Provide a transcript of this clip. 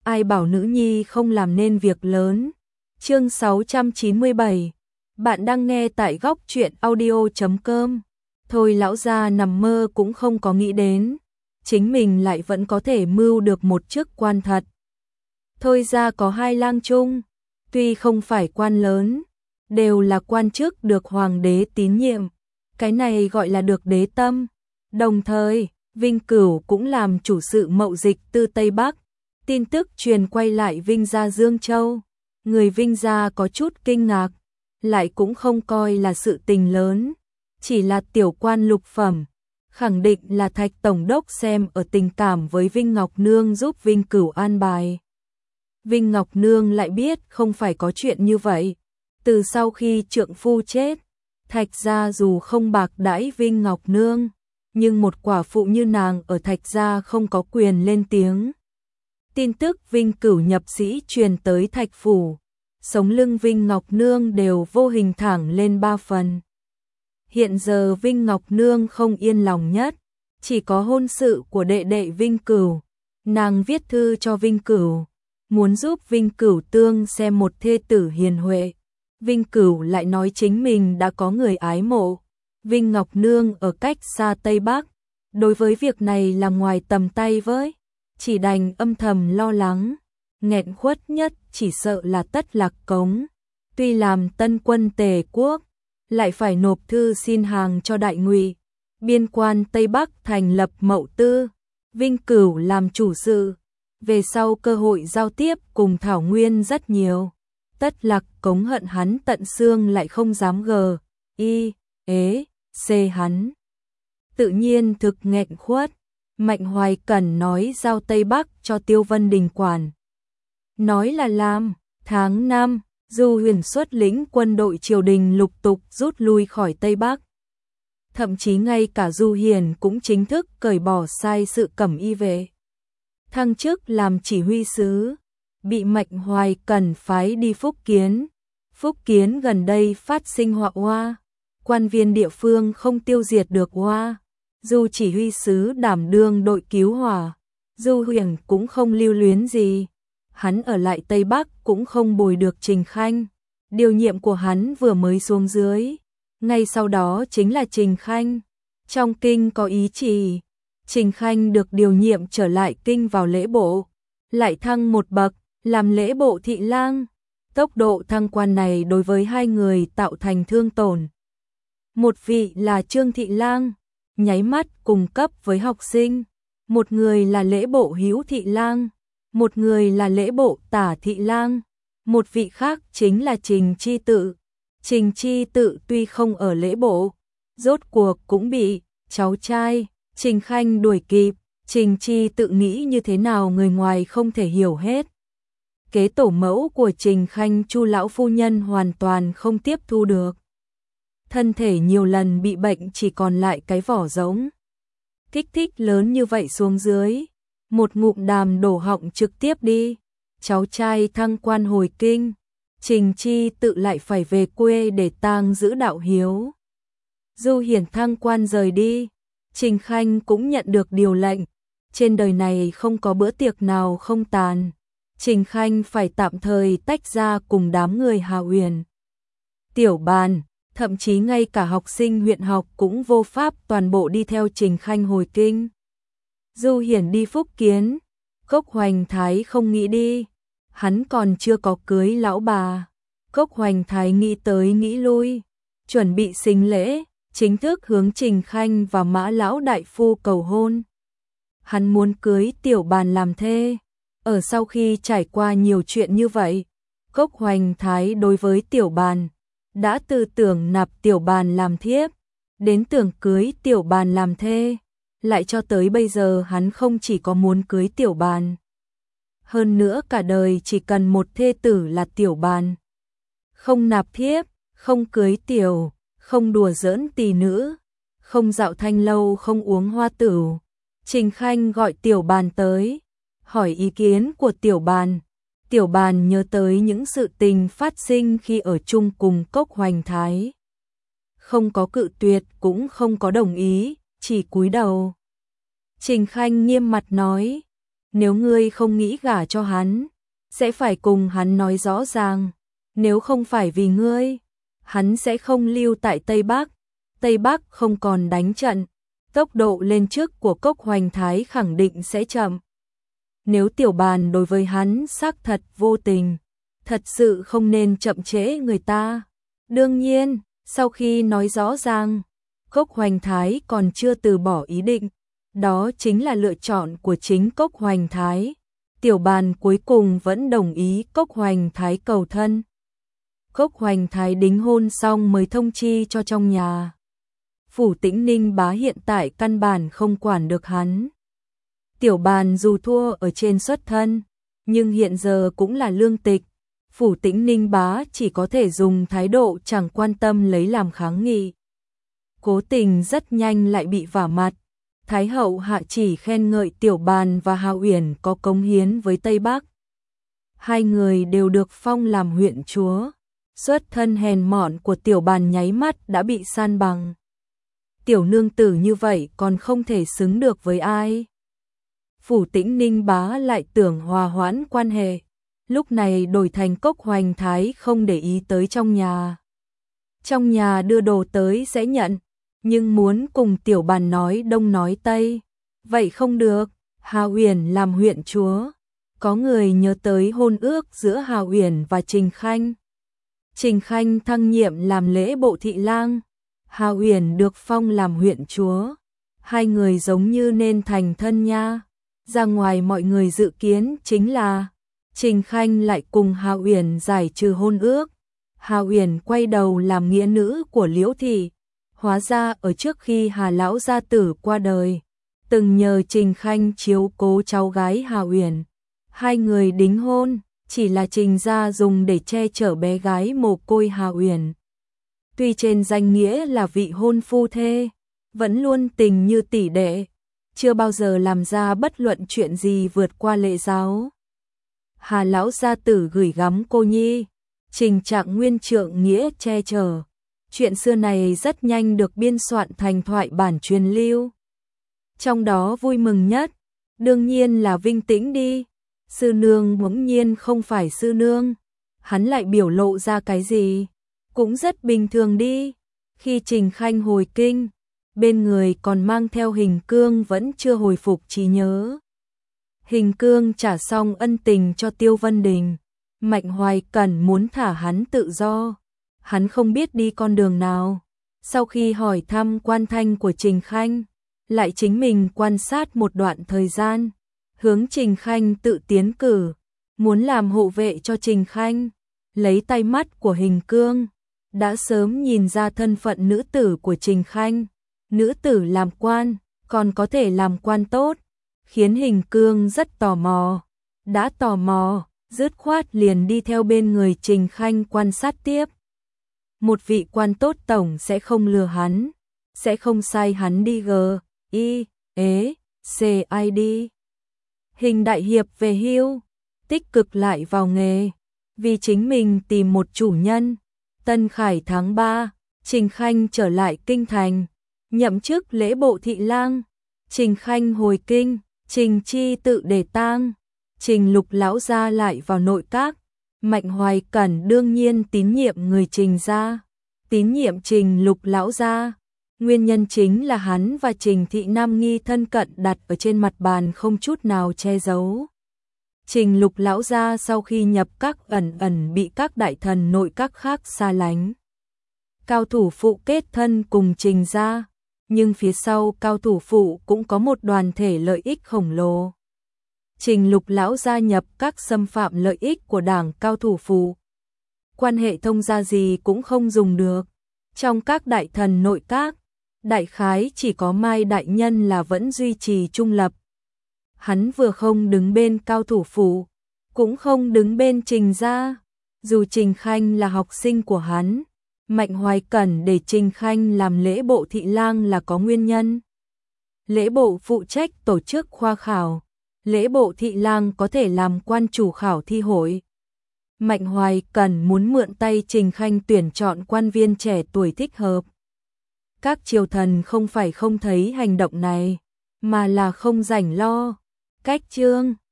ai bảo nữ nhi không làm nên việc lớn. Chương 697. Bạn đang nghe tại góc truyện audio.com. Thôi lão gia nằm mơ cũng không có nghĩ đến, chính mình lại vẫn có thể mưu được một chức quan thật. Thôi ra có hai lang trung, tuy không phải quan lớn, đều là quan chức được hoàng đế tín nhiệm, cái này gọi là được đế tâm. Đồng thời, Vinh Cửu cũng làm chủ sự mậu dịch từ Tây Bắc. Tin tức truyền quay lại Vinh gia Dương Châu, người Vinh gia có chút kinh ngạc, lại cũng không coi là sự tình lớn, chỉ là tiểu quan lục phẩm, khẳng định là Thạch tổng đốc xem ở tình cảm với Vinh Ngọc Nương giúp Vinh Cửu an bài. Vinh Ngọc Nương lại biết không phải có chuyện như vậy, từ sau khi trượng phu chết, Thạch gia dù không bạc đãi Vinh Ngọc Nương, nhưng một quả phụ như nàng ở Thạch gia không có quyền lên tiếng. Tin tức Vinh Cửu nhập sĩ truyền tới Thạch phủ, sống lưng Vinh Ngọc Nương đều vô hình thẳng lên 3 phần. Hiện giờ Vinh Ngọc Nương không yên lòng nhất, chỉ có hôn sự của đệ đệ Vinh Cửu. Nàng viết thư cho Vinh Cửu, muốn giúp Vinh Cửu tương xem một thê tử hiền huệ. Vinh Cửu lại nói chính mình đã có người ái mộ. Vinh Ngọc Nương ở cách xa Tây Bắc, đối với việc này là ngoài tầm tay với, chỉ đành âm thầm lo lắng. Nghẹn khuất nhất chỉ sợ là Tất Lạc Cống, tuy làm tân quân Tề quốc, lại phải nộp thư xin hàng cho Đại Ngụy. Biên quan Tây Bắc thành lập Mậu Tư, Vinh Cửu làm chủ sự, về sau cơ hội giao tiếp cùng Thảo Nguyên rất nhiều. Tất Lạc Cống hận hắn tận xương lại không dám xê hắn. Tự nhiên thực nghẹn khuất. Mạnh Hoài Cẩn nói giao Tây Bắc cho Tiêu Vân Đình quản. Nói là làm. Tháng 5, Du Huyền xuất lĩnh quân đội triều đình lục tục rút lui khỏi Tây Bắc. Thậm chí ngay cả Du Hiền cũng chính thức cởi bỏ sai sự cẩm y vệ, thăng chức làm chỉ huy sứ, bị Mạnh Hoài Cẩn phái đi Phúc Kiến. Phúc Kiến gần đây phát sinh họa oa, quan viên địa phương không tiêu diệt được oa. Du chỉ huy sứ đảm đương đội cứu hỏa, Du Huyền cũng không lưu luyến gì. Hắn ở lại Tây Bắc cũng không bồi được Trình Khanh. Điều nhiệm của hắn vừa mới xuống dưới, ngay sau đó chính là Trình Khanh. Trong kinh có ý chỉ, Trình Khanh được điều nhiệm trở lại kinh vào lễ bộ, lại thăng một bậc, làm lễ bộ thị lang. Tốc độ thăng quan này đối với hai người tạo thành thương tổn. Một vị là Trương thị lang, nháy mắt cùng cấp với học sinh, một người là lễ bộ Hữu thị lang, một người là lễ bộ Tả thị lang, một vị khác chính là Trình Chi Tự. Trình Chi Tự tuy không ở lễ bộ, rốt cuộc cũng bị cháu trai Trình Khanh đuổi kịp. Trình Chi Tự nghĩ như thế nào người ngoài không thể hiểu hết. Kế tổ mẫu của Trình Khanh Chu lão phu nhân hoàn toàn không tiếp thu được. Thân thể nhiều lần bị bệnh chỉ còn lại cái vỏ rỗng. Kích thích lớn như vậy xuống dưới, một ngụm đàm đổ họng trực tiếp đi. Cháu trai thăng quan hồi kinh, Trình Chi Tự lại phải về quê để tang giữ đạo hiếu. Du Hiển thăng quan rời đi, Trình Khanh cũng nhận được điều lệnh. Trên đời này không có bữa tiệc nào không tàn. Trình Khanh phải tạm thời tách ra cùng đám người Hà Uyển, Tiểu Bàn, thậm chí ngay cả học sinh huyện học cũng vô pháp toàn bộ đi theo Trình Khanh hồi kinh. Du Hiển đi Phúc Kiến, Cốc Hoành Thái không nghĩ đi, hắn còn chưa có cưới lão bà. Cốc Hoành Thái nghĩ tới nghĩ lui, chuẩn bị sính lễ, chính thức hướng Trình Khanh và Mã lão đại phu cầu hôn. Hắn muốn cưới Tiểu Bàn làm thê. Ở sau khi trải qua nhiều chuyện như vậy, Cốc Hoành Thái đối với Tiểu Bàn đã từ tưởng nạp Tiểu Bàn làm thiếp, đến tưởng cưới Tiểu Bàn làm thê, lại cho tới bây giờ hắn không chỉ có muốn cưới Tiểu Bàn, hơn nữa cả đời chỉ cần một thê tử là Tiểu Bàn. Không nạp thiếp, không cưới tiểu, không đùa giỡn tỳ nữ, không dạo thanh lâu, không uống hoa tửu. Trình Khanh gọi Tiểu Bàn tới, hỏi ý kiến của Tiểu Bàn. Tiểu Bàn nhớ tới những sự tình phát sinh khi ở chung cùng Cốc Hoành Thái. Không có cự tuyệt cũng không có đồng ý, chỉ cúi đầu. Trình Khanh nghiêm mặt nói, nếu ngươi không nghĩ gả cho hắn, sẽ phải cùng hắn nói rõ ràng, nếu không phải vì ngươi, hắn sẽ không lưu tại Tây Bắc. Tây Bắc không còn đánh trận, tốc độ lên chức của Cốc Hoành Thái khẳng định sẽ chậm. Nếu Tiểu Bàn đối với hắn xác thật vô tình, thật sự không nên chậm trễ người ta. Đương nhiên, sau khi nói rõ ràng, Cốc Hoành Thái còn chưa từ bỏ ý định, đó chính là lựa chọn của chính Cốc Hoành Thái. Tiểu Bàn cuối cùng vẫn đồng ý Cốc Hoành Thái cầu thân. Cốc Hoành Thái đính hôn xong mới thông chi cho trong nhà. Phủ Tĩnh Ninh Bá hiện tại căn bản không quản được hắn. Tiểu Bàn dù thua ở trên xuất thân, nhưng hiện giờ cũng là lương tịch. Phủ Tĩnh Ninh Bá chỉ có thể dùng thái độ chẳng quan tâm lấy làm kháng nghị. Cố Tình rất nhanh lại bị vả mặt. Thái hậu hạ chỉ khen ngợi Tiểu Bàn và Hà Uyển có cống hiến với Tây Bắc. Hai người đều được phong làm huyện chúa. Xuất thân hèn mọn của Tiểu Bàn nháy mắt đã bị san bằng. Tiểu nương tử như vậy còn không thể xứng được với ai. Phủ Tĩnh Ninh Bá lại tưởng hòa hoãn quan hệ, lúc này đổi thành Cốc Hoành Thái không để ý tới trong nhà. Trong nhà đưa đồ tới sẽ nhận, nhưng muốn cùng Tiểu Bàn nói đông nói tây, vậy không được. Hà Uyển làm huyện chúa, có người nhớ tới hôn ước giữa Hà Uyển và Trình Khanh. Trình Khanh thăng nhiệm làm lễ bộ thị lang, Hà Uyển được phong làm huyện chúa. Hai người giống như nên thành thân nha. Ra ngoài mọi người dự kiến chính là Trình Khanh lại cùng Hà Uyển giải trừ hôn ước. Hà Uyển quay đầu làm nghĩa nữ của Liễu thị. Hóa ra ở trước khi Hà lão gia tử qua đời, từng nhờ Trình Khanh chiếu cố cháu gái Hà Uyển. Hai người đính hôn, chỉ là Trình gia dùng để che chở bé gái mồ côi Hà Uyển. Tuy trên danh nghĩa là vị hôn phu thê, vẫn luôn tình như tỷ đệ, chưa bao giờ làm ra bất luận chuyện gì vượt qua lệ giáo. Hà lão gia tử gửi gắm cô nhi, Trình Trạng Nguyên trượng nghĩa che chở. Chuyện xưa này rất nhanh được biên soạn thành thoại bản truyền lưu. Trong đó vui mừng nhất, đương nhiên là Vinh Tĩnh đi. Sư nương bỗng nhiên không phải sư nương, hắn lại biểu lộ ra cái gì? Cũng rất bình thường đi. Khi Trình Khanh hồi kinh, bên người còn mang theo Hình Cương vẫn chưa hồi phục trí nhớ. Hình Cương trả xong ân tình cho Tiêu Vân Đình, Mạnh Hoài Cẩn muốn thả hắn tự do. Hắn không biết đi con đường nào. Sau khi hỏi thăm quan thanh của Trình Khanh, lại chính mình quan sát một đoạn thời gian, hướng Trình Khanh tự tiến cử, muốn làm hộ vệ cho Trình Khanh. Lấy tay mắt của Hình Cương, đã sớm nhìn ra thân phận nữ tử của Trình Khanh. Nữ tử làm quan, còn có thể làm quan tốt, khiến Hình Cương rất tò mò. Đã tò mò, dứt khoát liền đi theo bên người Trình Khanh quan sát tiếp. Một vị quan tốt tổng sẽ không lừa hắn, sẽ không sai hắn đi GIECID. Hình đại hiệp về hưu, tích cực lại vào nghề, vì chính mình tìm một chủ nhân. Tân Khải tháng 3, Trình Khanh trở lại kinh thành, nhậm chức lễ bộ thị lang. Trình Khanh hồi kinh, Trình Chi tự để tang, Trình Lục lão gia lại vào nội các. Mạnh Hoài Cẩn đương nhiên tín nhiệm người Trình gia, tín nhiệm Trình Lục lão gia. Nguyên nhân chính là hắn và Trình Thị Nam Nghi thân cận đặt ở trên mặt bàn không chút nào che giấu. Trình Lục lão gia sau khi nhập các ẩn ẩn bị các đại thần nội các khác xa lánh. Cao thủ phụ kết thân cùng Trình gia, nhưng phía sau cao thủ phụ cũng có một đoàn thể lợi ích khổng lồ. Trình Lục lão gia nhập các xâm phạm lợi ích của đảng cao thủ phụ. Quan hệ thông gia gì cũng không dùng được. Trong các đại thần nội các, đại khái chỉ có Mai đại nhân là vẫn duy trì trung lập. Hắn vừa không đứng bên cao thủ phụ, cũng không đứng bên Trình gia. Dù Trình Khanh là học sinh của hắn, Mạnh Hoài Cẩn để Trình Khanh làm lễ bộ thị lang là có nguyên nhân. Lễ bộ phụ trách tổ chức khoa khảo, lễ bộ thị lang có thể làm quan chủ khảo thi hội. Mạnh Hoài Cẩn muốn mượn tay Trình Khanh tuyển chọn quan viên trẻ tuổi thích hợp. Các triều thần không phải không thấy hành động này, mà là không rảnh lo. Cách chương